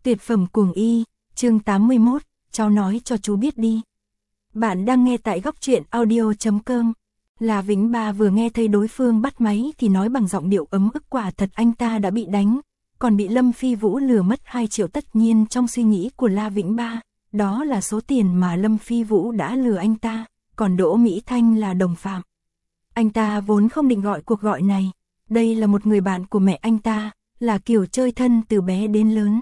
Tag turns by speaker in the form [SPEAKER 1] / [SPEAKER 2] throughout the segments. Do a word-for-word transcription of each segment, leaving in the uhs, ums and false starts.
[SPEAKER 1] Tuyệt phẩm cuồng y, chương tám mươi mốt, cháu nói cho chú biết đi. Bạn đang nghe tại góc truyện audio chấm com. Là Vĩnh Ba vừa nghe thấy đối phương bắt máy thì nói bằng giọng điệu ấm ức, quả thật anh ta đã bị đánh, còn bị Lâm Phi Vũ lừa mất hai triệu. Tất nhiên trong suy nghĩ của La Vĩnh Ba, đó là số tiền mà Lâm Phi Vũ đã lừa anh ta, còn Đỗ Mỹ Thanh là đồng phạm. Anh ta vốn không định gọi cuộc gọi này, đây là một người bạn của mẹ anh ta, là kiểu chơi thân từ bé đến lớn.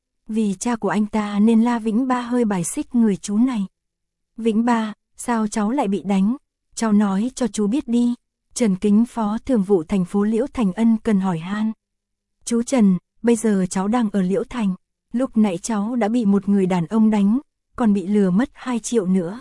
[SPEAKER 1] Vì cha của anh ta nên La Vĩnh Ba hơi bài xích người chú này. Vĩnh Ba, sao cháu lại bị đánh? Cháu nói cho chú biết đi. Trần Kính, Phó Thường vụ thành phố Liễu Thành ân cần hỏi han. Chú Trần, bây giờ cháu đang ở Liễu Thành. Lúc nãy cháu đã bị một người đàn ông đánh, còn bị lừa mất hai triệu nữa.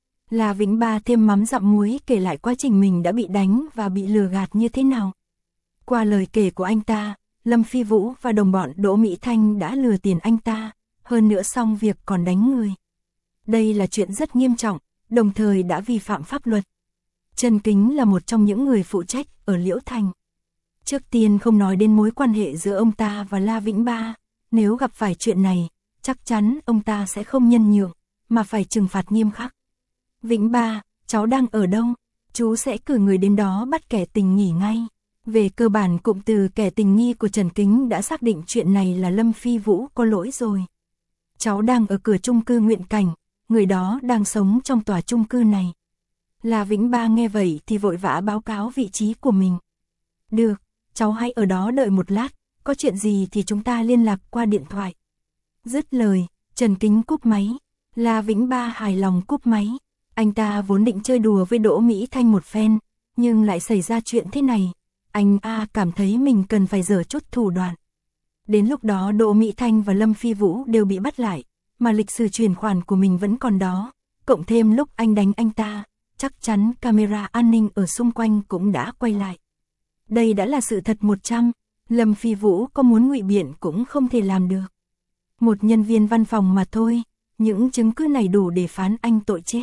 [SPEAKER 1] La Vĩnh Ba thêm mắm dặm muối kể lại quá trình mình đã bị đánh và bị lừa gạt như thế nào. Qua lời kể của anh ta, Lâm Phi Vũ và đồng bọn Đỗ Mỹ Thanh đã lừa tiền anh ta, hơn nữa xong việc còn đánh người. Đây là chuyện rất nghiêm trọng, đồng thời đã vi phạm pháp luật. Trần Kính là một trong những người phụ trách ở Liễu Thành. Trước tiên không nói đến mối quan hệ giữa ông ta và La Vĩnh Ba, nếu gặp phải chuyện này, chắc chắn ông ta sẽ không nhân nhượng, mà phải trừng phạt nghiêm khắc. Vĩnh Ba, cháu đang ở đâu? Chú sẽ cử người đến đó bắt kẻ tình nghi ngay. Về cơ bản cụm từ kẻ tình nghi của Trần Kính đã xác định chuyện này là Lâm Phi Vũ có lỗi rồi. Cháu đang ở cửa chung cư Nguyện Cảnh, người đó đang sống trong tòa chung cư này. La Vĩnh Ba nghe vậy thì vội vã báo cáo vị trí của mình. Được, cháu hãy ở đó đợi một lát, có chuyện gì thì chúng ta liên lạc qua điện thoại. Dứt lời, Trần Kính cúp máy. La Vĩnh Ba hài lòng cúp máy. Anh ta vốn định chơi đùa với Đỗ Mỹ Thanh một phen, nhưng lại xảy ra chuyện thế này. Anh A cảm thấy mình cần phải giở chút thủ đoạn. Đến lúc đó Đỗ Mỹ Thanh và Lâm Phi Vũ đều bị bắt lại, mà lịch sử chuyển khoản của mình vẫn còn đó. Cộng thêm lúc anh đánh anh ta, chắc chắn camera an ninh ở xung quanh cũng đã quay lại. Đây đã là sự thật một trăm, Lâm Phi Vũ có muốn ngụy biện cũng không thể làm được. Một nhân viên văn phòng mà thôi, những chứng cứ này đủ để phán anh tội chết.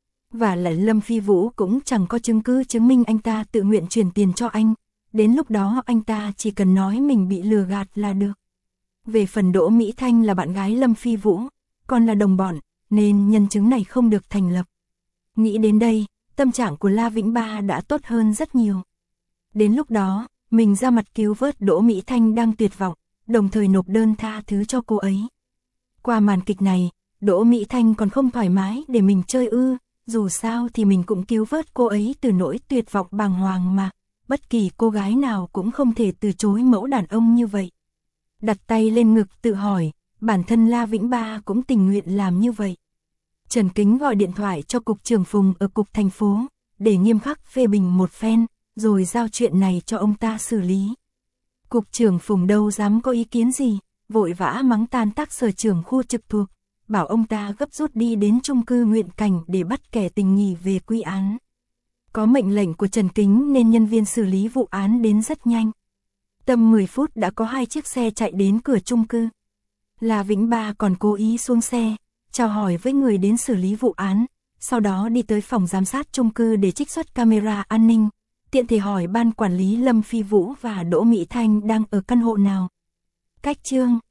[SPEAKER 1] Và lại Lâm Phi Vũ cũng chẳng có chứng cứ chứng minh anh ta tự nguyện chuyển tiền cho anh. Đến lúc đó anh ta chỉ cần nói mình bị lừa gạt là được. Về phần Đỗ Mỹ Thanh là bạn gái Lâm Phi Vũ, còn là đồng bọn, nên nhân chứng này không được thành lập. Nghĩ đến đây, tâm trạng của La Vĩnh Ba đã tốt hơn rất nhiều. Đến lúc đó, mình ra mặt cứu vớt Đỗ Mỹ Thanh đang tuyệt vọng, đồng thời nộp đơn tha thứ cho cô ấy. Qua màn kịch này, Đỗ Mỹ Thanh còn không thoải mái để mình chơi ư, dù sao thì mình cũng cứu vớt cô ấy từ nỗi tuyệt vọng bàng hoàng mà. Bất kỳ cô gái nào cũng không thể từ chối mẫu đàn ông như vậy. Đặt tay lên ngực tự hỏi, bản thân La Vĩnh Ba cũng tình nguyện làm như vậy. Trần Kính gọi điện thoại cho cục trưởng Phùng ở cục thành phố, để nghiêm khắc phê bình một phen, rồi giao chuyện này cho ông ta xử lý. Cục trưởng Phùng đâu dám có ý kiến gì, vội vã mắng tan tác sở trưởng khu trực thuộc, bảo ông ta gấp rút đi đến chung cư Nguyện Cảnh để bắt kẻ tình nghi về quy án. Có mệnh lệnh của Trần Kính nên nhân viên xử lý vụ án đến rất nhanh. Tầm mười phút đã có hai chiếc xe chạy đến cửa chung cư. La Vĩnh Ba còn cố ý xuống xe, chào hỏi với người đến xử lý vụ án, sau đó đi tới phòng giám sát chung cư để trích xuất camera an ninh, tiện thể hỏi ban quản lý Lâm Phi Vũ và Đỗ Mỹ Thanh đang ở căn hộ nào. Cách chương